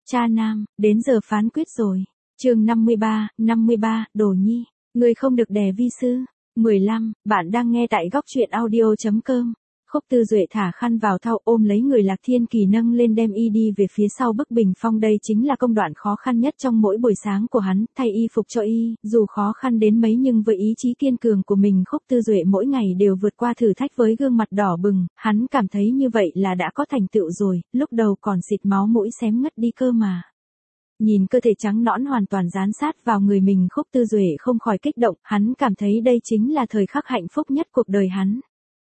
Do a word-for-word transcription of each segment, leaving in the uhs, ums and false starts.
Cha nam, đến giờ phán quyết rồi. Chương năm mươi ba, năm mươi ba, Đồ Nhi, người không được đè vi sư. mười lăm, bạn đang nghe tại góc truyện audio chấm com. Khúc Tư Duệ thả khăn vào thau ôm lấy người Lạc Thiên Kỳ nâng lên đem y đi về phía sau bức bình phong, đây chính là công đoạn khó khăn nhất trong mỗi buổi sáng của hắn, thay y phục cho y, dù khó khăn đến mấy nhưng với ý chí kiên cường của mình Khúc Tư Duệ mỗi ngày đều vượt qua thử thách với gương mặt đỏ bừng, hắn cảm thấy như vậy là đã có thành tựu rồi, lúc đầu còn xịt máu mũi xém ngất đi cơ mà. Nhìn cơ thể trắng nõn hoàn toàn dán sát vào người mình Khúc Tư Duệ không khỏi kích động, hắn cảm thấy đây chính là thời khắc hạnh phúc nhất cuộc đời hắn.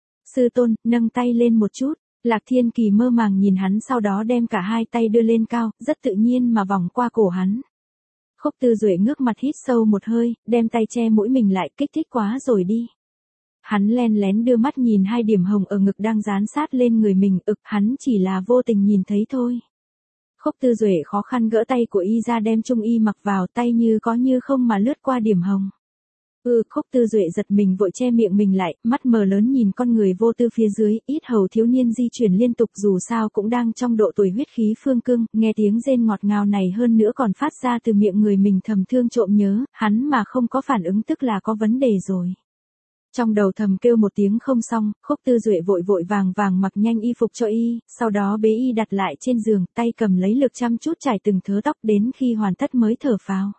Sư tôn, nâng tay lên một chút, Lạc Thiên Kỳ mơ màng nhìn hắn sau đó đem cả hai tay đưa lên cao, rất tự nhiên mà vòng qua cổ hắn. Khúc Tư Duệ ngước mặt hít sâu một hơi, đem tay che mũi mình lại, kích thích quá rồi đi. Hắn len lén đưa mắt nhìn hai điểm hồng ở ngực đang dán sát lên người mình, ực hắn chỉ là vô tình nhìn thấy thôi. Khúc Tư Duệ khó khăn gỡ tay của y ra đem trung y mặc vào, tay như có như không mà lướt qua điểm hồng. Ừ, Khúc Tư Duệ giật mình vội che miệng mình lại, mắt mờ lớn nhìn con người vô tư phía dưới, ít hầu thiếu niên di chuyển liên tục dù sao cũng đang trong độ tuổi huyết khí phương cương, nghe tiếng rên ngọt ngào này hơn nữa còn phát ra từ miệng người mình thầm thương trộm nhớ, hắn mà không có phản ứng tức là có vấn đề rồi. Trong đầu thầm kêu một tiếng không xong, Khúc Tư Duệ vội vội vàng vàng mặc nhanh y phục cho y, sau đó bế y đặt lại trên giường, tay cầm lấy lược chăm chút trải từng thớ tóc đến khi hoàn tất mới thở phào.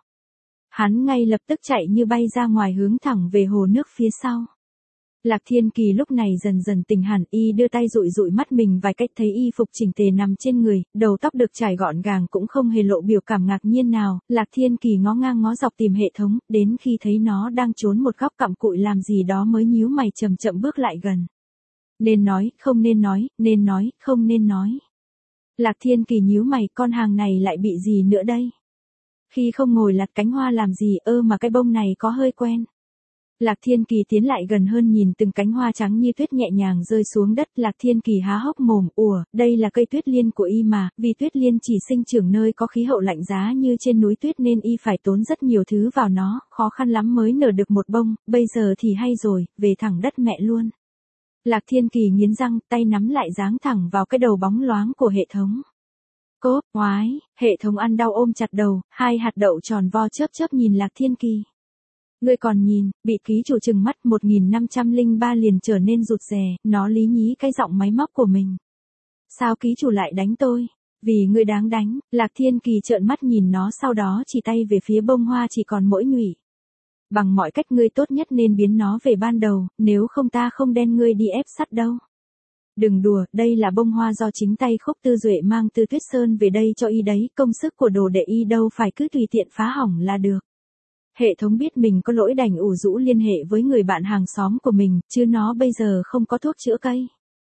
Hắn ngay lập tức chạy như bay ra ngoài hướng thẳng về hồ nước phía sau. Lạc Thiên Kỳ lúc này dần dần tỉnh hẳn, y đưa tay dụi dụi mắt mình vài cách thấy y phục chỉnh tề nằm trên người, đầu tóc được trải gọn gàng cũng không hề lộ biểu cảm ngạc nhiên nào, Lạc Thiên Kỳ ngó ngang ngó dọc tìm hệ thống, đến khi thấy nó đang trốn một góc cặm cụi làm gì đó mới nhíu mày chậm chậm bước lại gần. Nên nói, không nên nói, nên nói, không nên nói. Lạc Thiên Kỳ nhíu mày, con hàng này lại bị gì nữa đây? Khi không ngồi lặt cánh hoa làm gì ơ mà cái bông này có hơi quen. Lạc Thiên Kỳ tiến lại gần hơn nhìn từng cánh hoa trắng như tuyết nhẹ nhàng rơi xuống đất. Lạc Thiên Kỳ há hốc mồm, ủa, đây là cây tuyết liên của y mà, vì tuyết liên chỉ sinh trưởng nơi có khí hậu lạnh giá như trên núi tuyết nên y phải tốn rất nhiều thứ vào nó, khó khăn lắm mới nở được một bông, bây giờ thì hay rồi, về thẳng đất mẹ luôn. Lạc Thiên Kỳ nghiến răng, tay nắm lại giáng thẳng vào cái đầu bóng loáng của hệ thống. Cốp, oái, hệ thống ăn đau ôm chặt đầu, hai hạt đậu tròn vo chớp chớp nhìn Lạc Thiên Kỳ. Ngươi còn nhìn, bị ký chủ trừng mắt một nghìn năm trăm lẻ ba liền trở nên rụt rè, nó lý nhí cái giọng máy móc của mình. Sao ký chủ lại đánh tôi? Vì ngươi đáng đánh, Lạc Thiên Kỳ trợn mắt nhìn nó sau đó chỉ tay về phía bông hoa chỉ còn mỗi nhụy. Bằng mọi cách ngươi tốt nhất nên biến nó về ban đầu, nếu không ta không đen ngươi đi ép sắt đâu. Đừng đùa, đây là bông hoa do chính tay Khúc Tư Duệ mang từ Tuyết Sơn về đây cho y đấy, công sức của đồ đệ y đâu phải cứ tùy tiện phá hỏng là được. Hệ thống biết mình có lỗi đành ủ rũ liên hệ với người bạn hàng xóm của mình, chứ nó bây giờ không có thuốc chữa cây.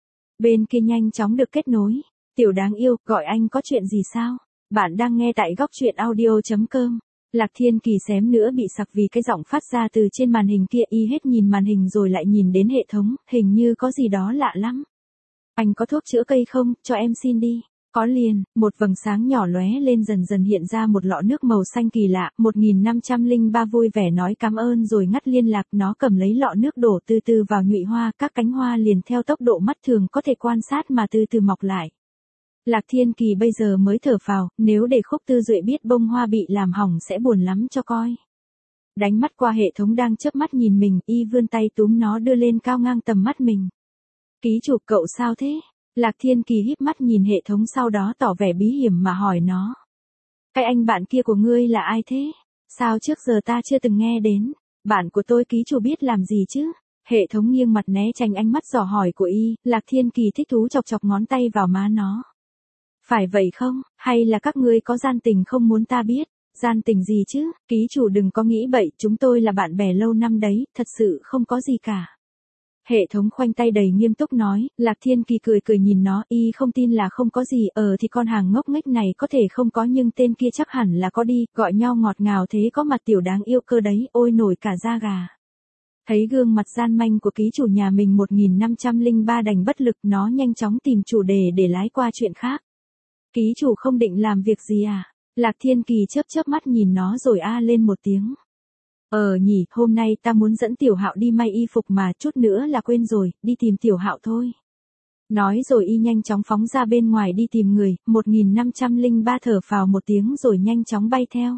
Bên kia nhanh chóng được kết nối. Tiểu đáng yêu, gọi anh có chuyện gì sao? Bạn đang nghe tại góc truyện audio chấm com. Lạc Thiên Kỳ xém nữa bị sặc vì cái giọng phát ra từ trên màn hình kia, y hết nhìn màn hình rồi lại nhìn đến hệ thống, hình như có gì đó lạ lắm. Anh có thuốc chữa cây không, cho em xin đi. Có liền, một vầng sáng nhỏ lóe lên dần dần hiện ra một lọ nước màu xanh kỳ lạ, một nghìn năm trăm lẻ ba vui vẻ nói cảm ơn rồi ngắt liên lạc, nó cầm lấy lọ nước đổ từ từ vào nhụy hoa, các cánh hoa liền theo tốc độ mắt thường có thể quan sát mà từ từ mọc lại. Lạc Thiên Kỳ bây giờ mới thở phào, nếu để Khúc Tư Duệ biết bông hoa bị làm hỏng sẽ buồn lắm cho coi. Đánh mắt qua hệ thống đang chớp mắt nhìn mình, y vươn tay túm nó đưa lên cao ngang tầm mắt mình. Ký chủ, cậu sao thế? Lạc Thiên Kỳ híp mắt nhìn hệ thống sau đó tỏ vẻ bí hiểm mà hỏi nó. Cái anh bạn kia của ngươi là ai thế? Sao trước giờ ta chưa từng nghe đến? Bạn của tôi ký chủ biết làm gì chứ? Hệ thống nghiêng mặt né tránh ánh mắt dò hỏi của y, Lạc Thiên Kỳ thích thú chọc chọc ngón tay vào má nó. Phải vậy không? Hay là các ngươi có gian tình không muốn ta biết? Gian tình gì chứ? Ký chủ đừng có nghĩ bậy, chúng tôi là bạn bè lâu năm đấy, thật sự không có gì cả. Hệ thống khoanh tay đầy nghiêm túc nói, Lạc Thiên Kỳ cười cười nhìn nó, y không tin là không có gì, ờ thì con hàng ngốc nghếch này có thể không có nhưng tên kia chắc hẳn là có đi, gọi nhau ngọt ngào thế có mặt tiểu đáng yêu cơ đấy, ôi nổi cả da gà. Thấy gương mặt gian manh của ký chủ nhà mình một nghìn năm trăm lẻ ba đành bất lực, nó nhanh chóng tìm chủ đề để lái qua chuyện khác. Ký chủ không định làm việc gì à? Lạc Thiên Kỳ chớp chớp mắt nhìn nó rồi a lên một tiếng. Ờ nhỉ, hôm nay ta muốn dẫn Tiểu Hạo đi may y phục mà chút nữa là quên rồi, đi tìm Tiểu Hạo thôi. Nói rồi y nhanh chóng phóng ra bên ngoài đi tìm người, một nghìn năm trăm lẻ ba thở phào một tiếng rồi nhanh chóng bay theo.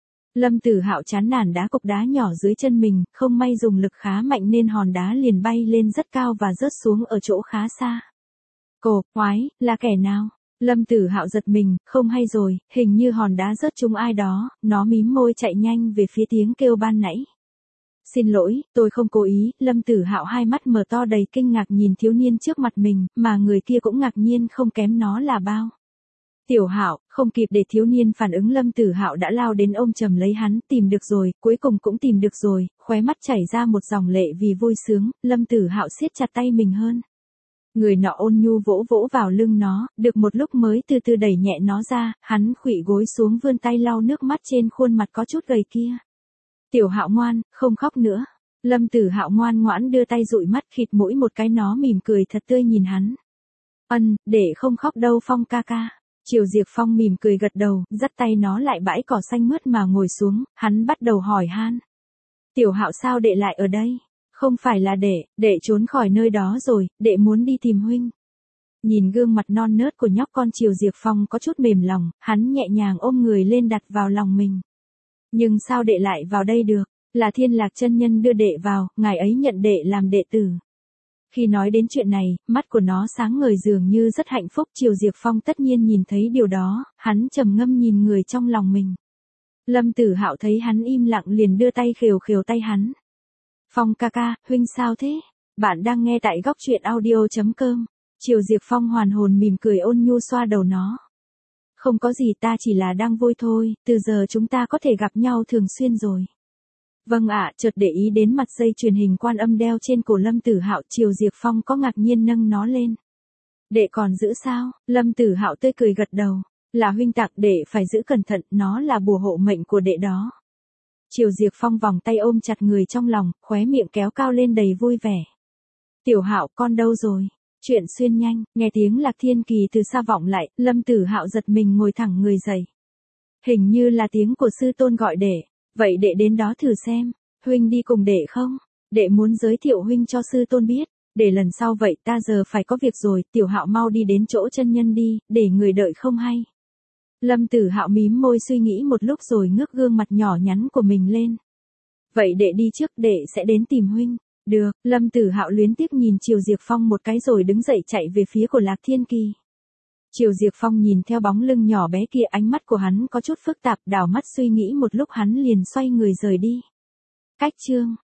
Lâm Tử Hạo chán nản đá cục đá nhỏ dưới chân mình, không may dùng lực khá mạnh nên hòn đá liền bay lên rất cao và rớt xuống ở chỗ khá xa. Cộp, oái, là kẻ nào? Lâm Tử Hạo giật mình, không hay rồi, hình như hòn đá rớt trúng ai đó, nó mím môi chạy nhanh về phía tiếng kêu ban nãy. Xin lỗi, tôi không cố ý. Lâm Tử Hạo hai mắt mở to đầy kinh ngạc nhìn thiếu niên trước mặt mình, mà người kia cũng ngạc nhiên không kém nó là bao. Tiểu Hạo, không kịp để thiếu niên phản ứng Lâm Tử Hạo đã lao đến ôm chầm lấy hắn, tìm được rồi, cuối cùng cũng tìm được rồi, khóe mắt chảy ra một dòng lệ vì vui sướng, Lâm Tử Hạo siết chặt tay mình hơn. Người nọ ôn nhu vỗ vỗ vào lưng nó, được một lúc mới từ từ đẩy nhẹ nó ra, hắn khuỵu gối xuống vươn tay lau nước mắt trên khuôn mặt có chút gầy kia. Tiểu Hạo ngoan, không khóc nữa. Lâm Tử Hạo ngoan ngoãn đưa tay dụi mắt khịt mũi một cái, nó mỉm cười thật tươi nhìn hắn. Ân, để không khóc đâu Phong ca ca. Triều Diệp Phong mỉm cười gật đầu, dắt tay nó lại bãi cỏ xanh mướt mà ngồi xuống, hắn bắt đầu hỏi han. Tiểu Hạo sao đệ lại ở đây? Không phải là đệ, đệ trốn khỏi nơi đó rồi, đệ muốn đi tìm huynh. Nhìn gương mặt non nớt của nhóc con, Triều Diệp Phong có chút mềm lòng, hắn nhẹ nhàng ôm người lên đặt vào lòng mình. Nhưng sao đệ lại vào đây được? Là Thiên Lạc chân nhân đưa đệ vào, ngài ấy nhận đệ làm đệ tử. Khi nói đến chuyện này, mắt của nó sáng ngời dường như rất hạnh phúc. Triều Diệp Phong tất nhiên nhìn thấy điều đó, hắn trầm ngâm nhìn người trong lòng mình. Lâm Tử Hạo thấy hắn im lặng liền đưa tay khều khều tay hắn. Phong ca ca, huynh sao thế? Bạn đang nghe tại góc truyện audio chấm com. Triều Diệp Phong hoàn hồn mỉm cười ôn nhu xoa đầu nó. Không có gì, ta chỉ là đang vui thôi, từ giờ chúng ta có thể gặp nhau thường xuyên rồi. Vâng ạ. Chợt để ý đến mặt dây chuyền hình quan âm đeo trên cổ Lâm Tử Hạo, Triều Diệp Phong có ngạc nhiên nâng nó lên. Đệ còn giữ sao? Lâm Tử Hạo tươi cười gật đầu. Là huynh tặng, đệ phải giữ cẩn thận, nó là bùa hộ mệnh của đệ đó. Triều Diệp Phong vòng tay ôm chặt người trong lòng, khóe miệng kéo cao lên đầy vui vẻ. Tiểu Hạo, con đâu rồi? Chuyện xuyên nhanh, nghe tiếng Lạc Thiên Kỳ từ xa vọng lại, Lâm Tử Hạo giật mình ngồi thẳng người dậy. Hình như là tiếng của sư tôn gọi đệ, vậy đệ đến đó thử xem, huynh đi cùng đệ không? Đệ muốn giới thiệu huynh cho sư tôn biết, để lần sau vậy. Ta giờ phải có việc rồi, Tiểu Hạo mau đi đến chỗ chân nhân đi, để người đợi không hay. Lâm Tử Hạo mím môi suy nghĩ một lúc rồi ngước gương mặt nhỏ nhắn của mình lên. Vậy đệ đi trước, đệ sẽ đến tìm huynh. Được. Lâm Tử Hạo luyến tiếc nhìn Triều Diệp Phong một cái rồi đứng dậy chạy về phía của Lạc Thiên Kỳ. Triều Diệp Phong nhìn theo bóng lưng nhỏ bé kia, ánh mắt của hắn có chút phức tạp, đảo mắt suy nghĩ một lúc hắn liền xoay người rời đi. Cách chương